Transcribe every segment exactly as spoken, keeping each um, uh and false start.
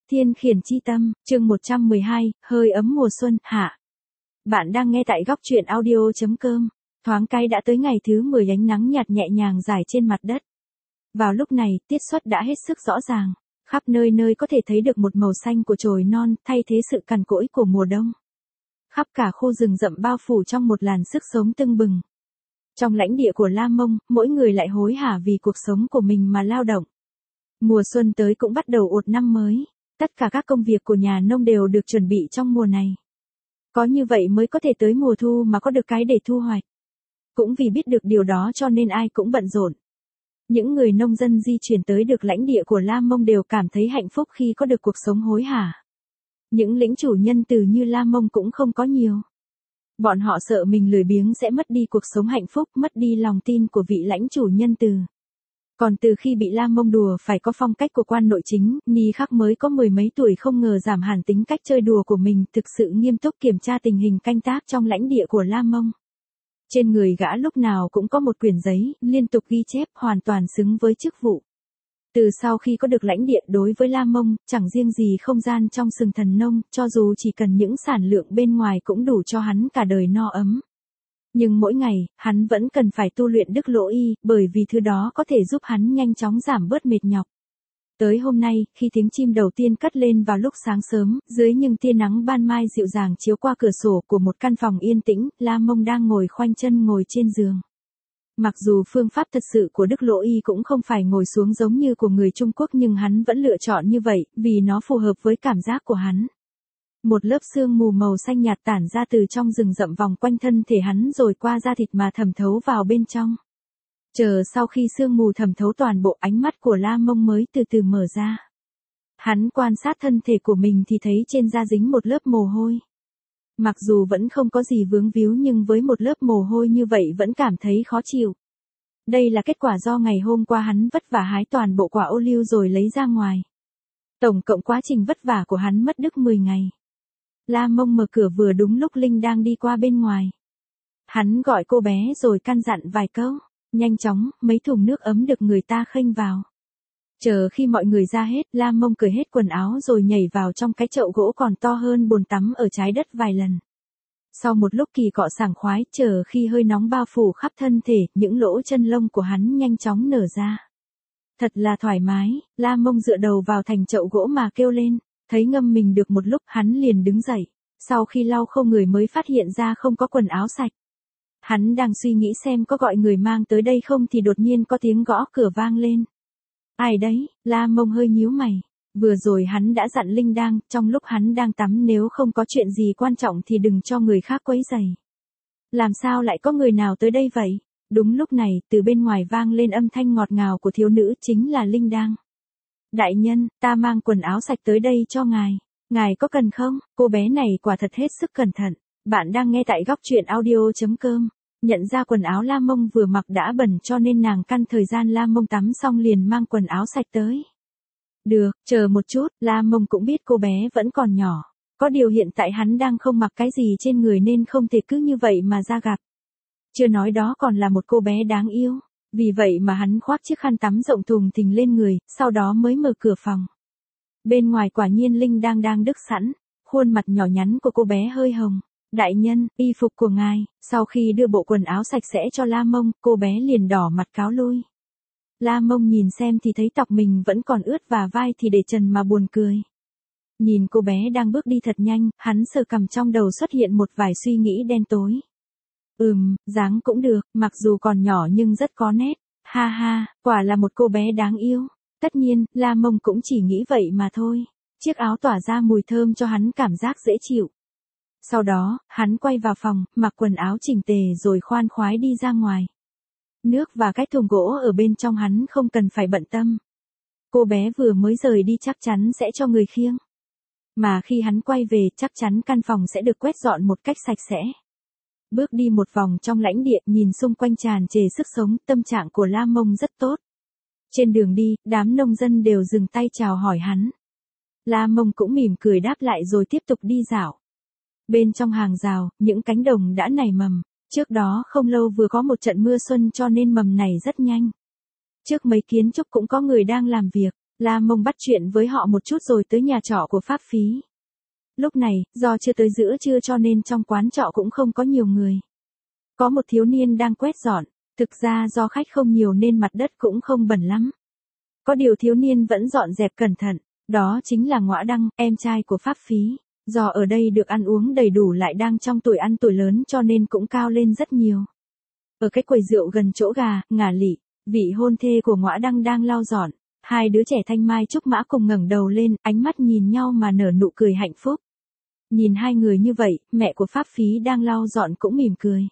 Thiên khiển chi tâm, chương một trăm mười hai, hơi ấm mùa xuân, hạ. Bạn đang nghe tại góc truyện audio.com. Thoáng cái đã tới ngày thứ mười, ánh nắng nhạt nhẹ nhàng rải trên mặt đất. Vào lúc này, tiết xuất đã hết sức rõ ràng. Khắp nơi nơi có thể thấy được một màu xanh của chồi non, thay thế sự cằn cỗi của mùa đông. Khắp cả khu rừng rậm bao phủ trong một làn sức sống tưng bừng. Trong lãnh địa của La Mông, mỗi người lại hối hả vì cuộc sống của mình mà lao động. Mùa xuân tới cũng bắt đầu một năm mới. Tất cả các công việc của nhà nông đều được chuẩn bị trong mùa này. Có như vậy mới có thể tới mùa thu mà có được cái để thu hoạch. Cũng vì biết được điều đó cho nên ai cũng bận rộn. Những người nông dân di chuyển tới được lãnh địa của La Mông đều cảm thấy hạnh phúc khi có được cuộc sống hối hả. Những lĩnh chủ nhân từ như La Mông cũng không có nhiều. Bọn họ sợ mình lười biếng sẽ mất đi cuộc sống hạnh phúc, mất đi lòng tin của vị lãnh chủ nhân từ. Còn từ khi bị La Mông đùa phải có phong cách của quan nội chính, Ni Khắc mới có mười mấy tuổi không ngờ giảm hẳn tính cách chơi đùa của mình, thực sự nghiêm túc kiểm tra tình hình canh tác trong lãnh địa của La Mông. Trên người gã lúc nào cũng có một quyển giấy, liên tục ghi chép, hoàn toàn xứng với chức vụ. Từ sau khi có được lãnh địa đối với La Mông, chẳng riêng gì không gian trong sừng thần nông, cho dù chỉ cần những sản lượng bên ngoài cũng đủ cho hắn cả đời no ấm. Nhưng mỗi ngày, hắn vẫn cần phải tu luyện đức lỗ y, bởi vì thứ đó có thể giúp hắn nhanh chóng giảm bớt mệt nhọc. Tới hôm nay, khi tiếng chim đầu tiên cất lên vào lúc sáng sớm, dưới những tia nắng ban mai dịu dàng chiếu qua cửa sổ của một căn phòng yên tĩnh, La Mông đang ngồi khoanh chân ngồi trên giường. Mặc dù phương pháp thật sự của đức lỗ y cũng không phải ngồi xuống giống như của người Trung Quốc, nhưng hắn vẫn lựa chọn như vậy, vì nó phù hợp với cảm giác của hắn. Một lớp sương mù màu xanh nhạt tản ra từ trong rừng rậm vòng quanh thân thể hắn rồi qua da thịt mà thẩm thấu vào bên trong. Chờ sau khi sương mù thẩm thấu toàn bộ, ánh mắt của La Mông mới từ từ mở ra. Hắn quan sát thân thể của mình thì thấy trên da dính một lớp mồ hôi. Mặc dù vẫn không có gì vướng víu nhưng với một lớp mồ hôi như vậy vẫn cảm thấy khó chịu. Đây là kết quả do ngày hôm qua hắn vất vả hái toàn bộ quả ô liu rồi lấy ra ngoài. Tổng cộng quá trình vất vả của hắn mất đứt mười ngày. La Mông mở cửa vừa đúng lúc Linh đang đi qua bên ngoài. Hắn gọi cô bé rồi căn dặn vài câu. Nhanh chóng, mấy thùng nước ấm được người ta khênh vào. Chờ khi mọi người ra hết, La Mông cởi hết quần áo rồi nhảy vào trong cái chậu gỗ còn to hơn bồn tắm ở trái đất vài lần. Sau một lúc kỳ cọ sảng khoái, chờ khi hơi nóng bao phủ khắp thân thể, những lỗ chân lông của hắn nhanh chóng nở ra. Thật là thoải mái, La Mông dựa đầu vào thành chậu gỗ mà kêu lên. Thấy ngâm mình được một lúc, hắn liền đứng dậy. Sau khi lau khô người mới phát hiện ra không có quần áo sạch. Hắn đang suy nghĩ xem có gọi người mang tới đây không thì đột nhiên có tiếng gõ cửa vang lên. Ai đấy? La Mông hơi nhíu mày. Vừa rồi hắn đã dặn Linh đang, trong lúc hắn đang tắm nếu không có chuyện gì quan trọng thì đừng cho người khác quấy rầy. Làm sao lại có người nào tới đây vậy? Đúng lúc này, từ bên ngoài vang lên âm thanh ngọt ngào của thiếu nữ, chính là Linh đang. Đại nhân, ta mang quần áo sạch tới đây cho ngài. Ngài có cần không? Cô bé này quả thật hết sức cẩn thận. Bạn đang nghe tại góc truyện audio.com. Nhận ra quần áo La Mông vừa mặc đã bẩn cho nên nàng căn thời gian La Mông tắm xong liền mang quần áo sạch tới. Được, chờ một chút, La Mông cũng biết cô bé vẫn còn nhỏ. Có điều hiện tại hắn đang không mặc cái gì trên người nên không thể cứ như vậy mà ra gặp. Chưa nói đó còn là một cô bé đáng yêu. Vì vậy mà hắn khoác chiếc khăn tắm rộng thùng thình lên người, sau đó mới mở cửa phòng. Bên ngoài quả nhiên Linh đang đang đức sẵn, khuôn mặt nhỏ nhắn của cô bé hơi hồng. Đại nhân, y phục của ngài. Sau khi đưa bộ quần áo sạch sẽ cho La Mông, cô bé liền đỏ mặt cáo lui. La Mông nhìn xem thì thấy tóc mình vẫn còn ướt và vai thì để trần mà buồn cười. Nhìn cô bé đang bước đi thật nhanh, hắn sờ cằm trong đầu xuất hiện một vài suy nghĩ đen tối. Ừm, dáng cũng được, mặc dù còn nhỏ nhưng rất có nét. Ha ha, quả là một cô bé đáng yêu. Tất nhiên, La Mông cũng chỉ nghĩ vậy mà thôi. Chiếc áo tỏa ra mùi thơm cho hắn cảm giác dễ chịu. Sau đó, hắn quay vào phòng, mặc quần áo chỉnh tề rồi khoan khoái đi ra ngoài. Nước và cái thùng gỗ ở bên trong hắn không cần phải bận tâm. Cô bé vừa mới rời đi chắc chắn sẽ cho người khiêng. Mà khi hắn quay về chắc chắn căn phòng sẽ được quét dọn một cách sạch sẽ. Bước đi một vòng trong lãnh địa, nhìn xung quanh tràn trề sức sống, tâm trạng của La Mông rất tốt. Trên đường đi, đám nông dân đều dừng tay chào hỏi hắn. La Mông cũng mỉm cười đáp lại rồi tiếp tục đi dạo. Bên trong hàng rào, những cánh đồng đã nảy mầm. Trước đó không lâu vừa có một trận mưa xuân cho nên mầm này rất nhanh. Trước mấy kiến trúc cũng có người đang làm việc. La Mông bắt chuyện với họ một chút rồi tới nhà trọ của Pháp Phí. Lúc này, do chưa tới giữa trưa cho nên trong quán trọ cũng không có nhiều người. Có một thiếu niên đang quét dọn, thực ra do khách không nhiều nên mặt đất cũng không bẩn lắm. Có điều thiếu niên vẫn dọn dẹp cẩn thận, đó chính là Ngõa Đăng, em trai của Pháp Phí. Do ở đây được ăn uống đầy đủ lại đang trong tuổi ăn tuổi lớn cho nên cũng cao lên rất nhiều. Ở cái quầy rượu gần chỗ gà, ngả lị, vị hôn thê của Ngõa Đăng đang lau dọn. Hai đứa trẻ thanh mai trúc mã cùng ngẩng đầu lên, ánh mắt nhìn nhau mà nở nụ cười hạnh phúc. Nhìn hai người như vậy, mẹ của Pháp Phí đang lau dọn cũng mỉm cười.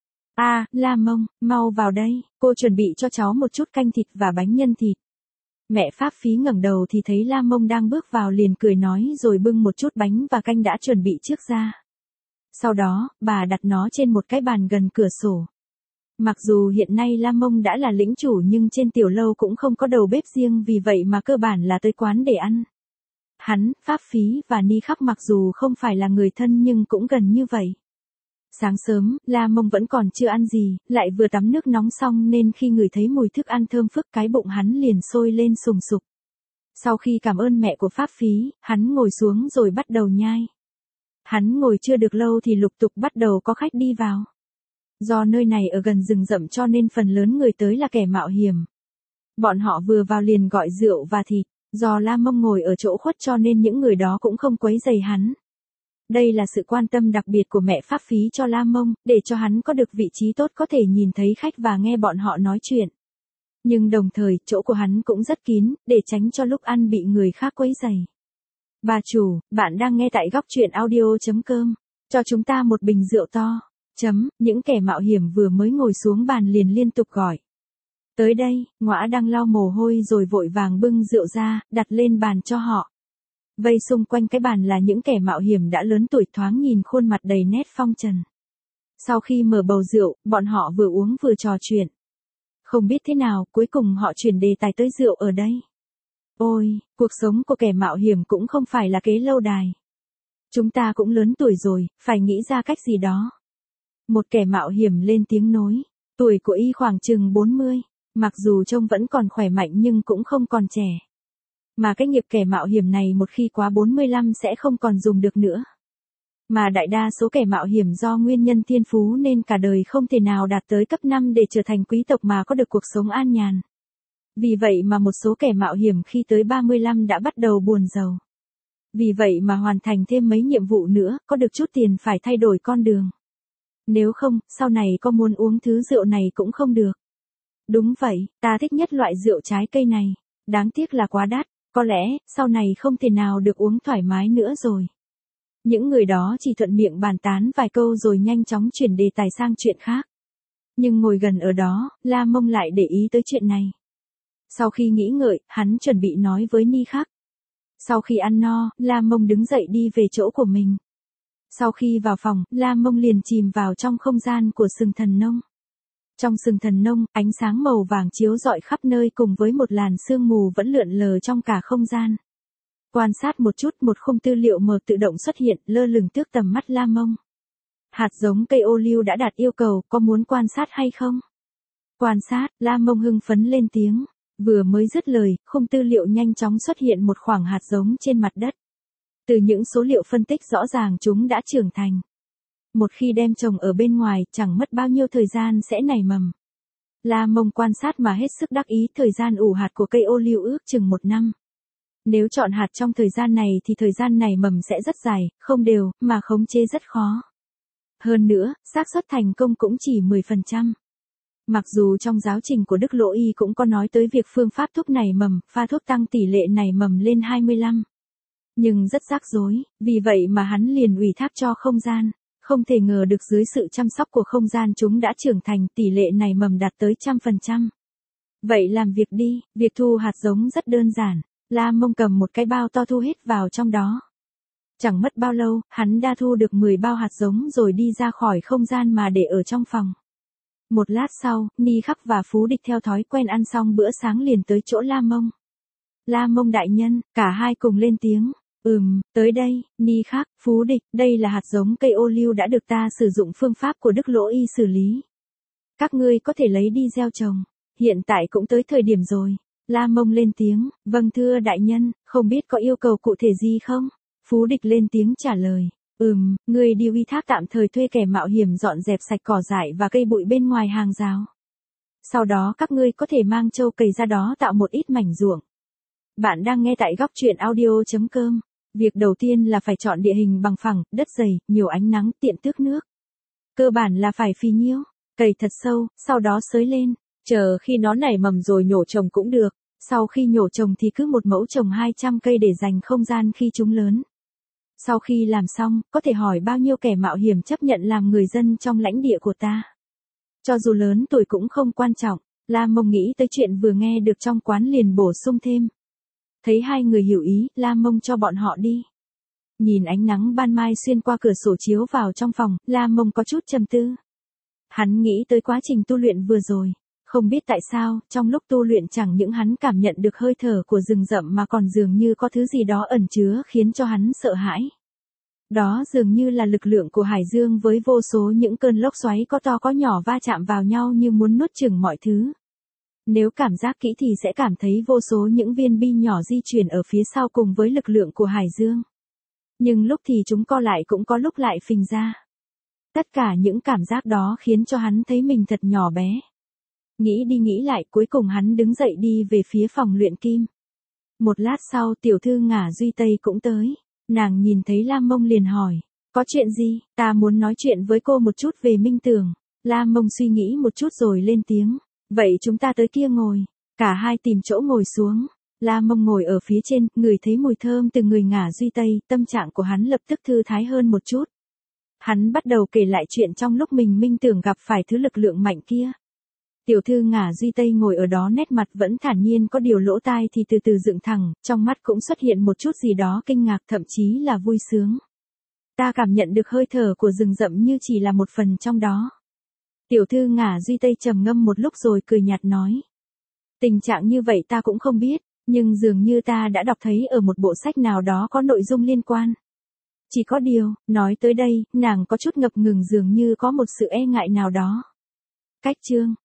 À, La Mông, mau vào đây, cô chuẩn bị cho cháu một chút canh thịt và bánh nhân thịt. Mẹ Pháp Phí ngẩng đầu thì thấy La Mông đang bước vào liền cười nói rồi bưng một chút bánh và canh đã chuẩn bị trước ra. Sau đó, bà đặt nó trên một cái bàn gần cửa sổ. Mặc dù hiện nay La Mông đã là lĩnh chủ nhưng trên tiểu lâu cũng không có đầu bếp riêng vì vậy mà cơ bản là tới quán để ăn. Hắn, Pháp Phí và Ni Khắc mặc dù không phải là người thân nhưng cũng gần như vậy. Sáng sớm, La Mông vẫn còn chưa ăn gì, lại vừa tắm nước nóng xong nên khi ngửi thấy mùi thức ăn thơm phức cái bụng hắn liền sôi lên sùng sục. Sau khi cảm ơn mẹ của Pháp Phí, hắn ngồi xuống rồi bắt đầu nhai. Hắn ngồi chưa được lâu thì lục tục bắt đầu có khách đi vào. Do nơi này ở gần rừng rậm cho nên phần lớn người tới là kẻ mạo hiểm. Bọn họ vừa vào liền gọi rượu và thịt, do La Mông ngồi ở chỗ khuất cho nên những người đó cũng không quấy rầy hắn. Đây là sự quan tâm đặc biệt của mẹ Pháp Phí cho La Mông, để cho hắn có được vị trí tốt có thể nhìn thấy khách và nghe bọn họ nói chuyện. Nhưng đồng thời, chỗ của hắn cũng rất kín, để tránh cho lúc ăn bị người khác quấy rầy. Bà chủ, bạn đang nghe tại góc truyện audio chấm com. Cho chúng ta một bình rượu to. Chấm, những kẻ mạo hiểm vừa mới ngồi xuống bàn liền liên tục gọi. Tới đây, Ngõa đang lau mồ hôi rồi vội vàng bưng rượu ra, đặt lên bàn cho họ. Vây xung quanh cái bàn là những kẻ mạo hiểm đã lớn tuổi thoáng nhìn khuôn mặt đầy nét phong trần. Sau khi mở bầu rượu, bọn họ vừa uống vừa trò chuyện. Không biết thế nào, cuối cùng họ chuyển đề tài tới rượu ở đây. Ôi, cuộc sống của kẻ mạo hiểm cũng không phải là kế lâu đài. Chúng ta cũng lớn tuổi rồi, phải nghĩ ra cách gì đó. Một kẻ mạo hiểm lên tiếng nói, tuổi của y khoảng chừng bốn mươi, mặc dù trông vẫn còn khỏe mạnh nhưng cũng không còn trẻ. Mà cái nghiệp kẻ mạo hiểm này một khi quá bốn mươi lăm sẽ không còn dùng được nữa. Mà đại đa số kẻ mạo hiểm do nguyên nhân thiên phú nên cả đời không thể nào đạt tới cấp năm để trở thành quý tộc mà có được cuộc sống an nhàn. Vì vậy mà một số kẻ mạo hiểm khi tới ba mươi lăm đã bắt đầu buồn giàu. Vì vậy mà hoàn thành thêm mấy nhiệm vụ nữa, có được chút tiền phải thay đổi con đường. Nếu không, sau này có muốn uống thứ rượu này cũng không được. Đúng vậy, ta thích nhất loại rượu trái cây này. Đáng tiếc là quá đắt, có lẽ, sau này không thể nào được uống thoải mái nữa rồi. Những người đó chỉ thuận miệng bàn tán vài câu rồi nhanh chóng chuyển đề tài sang chuyện khác. Nhưng ngồi gần ở đó, La Mông lại để ý tới chuyện này. Sau khi nghĩ ngợi, hắn chuẩn bị nói với Ni Khắc. Sau khi ăn no, La Mông đứng dậy đi về chỗ của mình. Sau khi vào phòng, La Mông liền chìm vào trong không gian của sừng thần nông. Trong sừng thần nông, ánh sáng màu vàng chiếu rọi khắp nơi cùng với một làn sương mù vẫn lượn lờ trong cả không gian. Quan sát một chút một khung tư liệu mờ tự động xuất hiện lơ lửng trước tầm mắt La Mông. Hạt giống cây ô liu đã đạt yêu cầu, có muốn quan sát hay không? Quan sát, La Mông hưng phấn lên tiếng. Vừa mới dứt lời, khung tư liệu nhanh chóng xuất hiện một khoảng hạt giống trên mặt đất. Từ những số liệu phân tích rõ ràng chúng đã trưởng thành. Một khi đem trồng ở bên ngoài, chẳng mất bao nhiêu thời gian sẽ nảy mầm. La Mông quan sát mà hết sức đắc ý, thời gian ủ hạt của cây ô liu ước chừng một năm. Nếu chọn hạt trong thời gian này thì thời gian nảy mầm sẽ rất dài, không đều, mà khống chế rất khó. Hơn nữa, xác suất thành công cũng chỉ mười phần trăm. Mặc dù trong giáo trình của Đức Lỗ Y cũng có nói tới việc phương pháp thuốc nảy mầm, pha thuốc tăng tỷ lệ nảy mầm lên hai mươi lăm. Nhưng rất rắc rối, vì vậy mà hắn liền ủy thác cho không gian. Không thể ngờ được dưới sự chăm sóc của không gian chúng đã trưởng thành, tỷ lệ nảy mầm đạt tới trăm phần trăm. Vậy làm việc đi, việc thu hạt giống rất đơn giản. La Mông cầm một cái bao to thu hết vào trong đó. Chẳng mất bao lâu, hắn đã thu được mười bao hạt giống rồi đi ra khỏi không gian mà để ở trong phòng. Một lát sau, Ni Khắc và Phú Địch theo thói quen ăn xong bữa sáng liền tới chỗ La Mông. La Mông đại nhân, cả hai cùng lên tiếng. Ừm, tới đây, Ni Khắc, Phú Địch, đây là hạt giống cây ô liu đã được ta sử dụng phương pháp của Đức Lỗ Y xử lý. Các ngươi có thể lấy đi gieo trồng, hiện tại cũng tới thời điểm rồi. La Mông lên tiếng, vâng thưa đại nhân, không biết có yêu cầu cụ thể gì không? Phú Địch lên tiếng trả lời, ừm, người đi uy thác tạm thời thuê kẻ mạo hiểm dọn dẹp sạch cỏ dại và cây bụi bên ngoài hàng rào. Sau đó các ngươi có thể mang trâu cày ra đó tạo một ít mảnh ruộng. Bạn đang nghe tại góc truyện audio.com. Việc đầu tiên là phải chọn địa hình bằng phẳng, đất dày, nhiều ánh nắng, tiện tưới nước. Cơ bản là phải phì nhiêu, cày thật sâu, sau đó xới lên, chờ khi nó nảy mầm rồi nhổ trồng cũng được. Sau khi nhổ trồng thì cứ một mẫu trồng hai trăm cây để dành không gian khi chúng lớn. Sau khi làm xong, có thể hỏi bao nhiêu kẻ mạo hiểm chấp nhận làm người dân trong lãnh địa của ta. Cho dù lớn tuổi cũng không quan trọng. La Mông nghĩ tới chuyện vừa nghe được trong quán liền bổ sung thêm. Thấy hai người hiểu ý, La Mông cho bọn họ đi. Nhìn ánh nắng ban mai xuyên qua cửa sổ chiếu vào trong phòng, La Mông có chút trầm tư. Hắn nghĩ tới quá trình tu luyện vừa rồi. Không biết tại sao, trong lúc tu luyện chẳng những hắn cảm nhận được hơi thở của rừng rậm mà còn dường như có thứ gì đó ẩn chứa khiến cho hắn sợ hãi. Đó dường như là lực lượng của hải dương với vô số những cơn lốc xoáy có to có nhỏ va chạm vào nhau như muốn nuốt chửng mọi thứ. Nếu cảm giác kỹ thì sẽ cảm thấy vô số những viên bi nhỏ di chuyển ở phía sau cùng với lực lượng của hải dương. Nhưng lúc thì chúng co lại cũng có lúc lại phình ra. Tất cả những cảm giác đó khiến cho hắn thấy mình thật nhỏ bé. Nghĩ đi nghĩ lại cuối cùng hắn đứng dậy đi về phía phòng luyện kim. Một lát sau tiểu thư Ngả Duy Tây cũng tới. Nàng nhìn thấy La Mông liền hỏi. Có chuyện gì? Ta muốn nói chuyện với cô một chút về Minh Tường. La Mông suy nghĩ một chút rồi lên tiếng. Vậy chúng ta tới kia ngồi. Cả hai tìm chỗ ngồi xuống. La Mông ngồi ở phía trên, ngửi thấy mùi thơm từ người Ngả Duy Tây, tâm trạng của hắn lập tức thư thái hơn một chút. Hắn bắt đầu kể lại chuyện trong lúc mình Minh Tưởng gặp phải thứ lực lượng mạnh kia. Tiểu thư Ngả Duy Tây ngồi ở đó nét mặt vẫn thản nhiên, có điều lỗ tai thì từ từ dựng thẳng, trong mắt cũng xuất hiện một chút gì đó kinh ngạc thậm chí là vui sướng. Ta cảm nhận được hơi thở của rừng rậm như chỉ là một phần trong đó. Tiểu thư Ngả Duy Tây trầm ngâm một lúc rồi cười nhạt nói. Tình trạng như vậy ta cũng không biết, nhưng dường như ta đã đọc thấy ở một bộ sách nào đó có nội dung liên quan. Chỉ có điều, nói tới đây, nàng có chút ngập ngừng dường như có một sự e ngại nào đó. Cách chương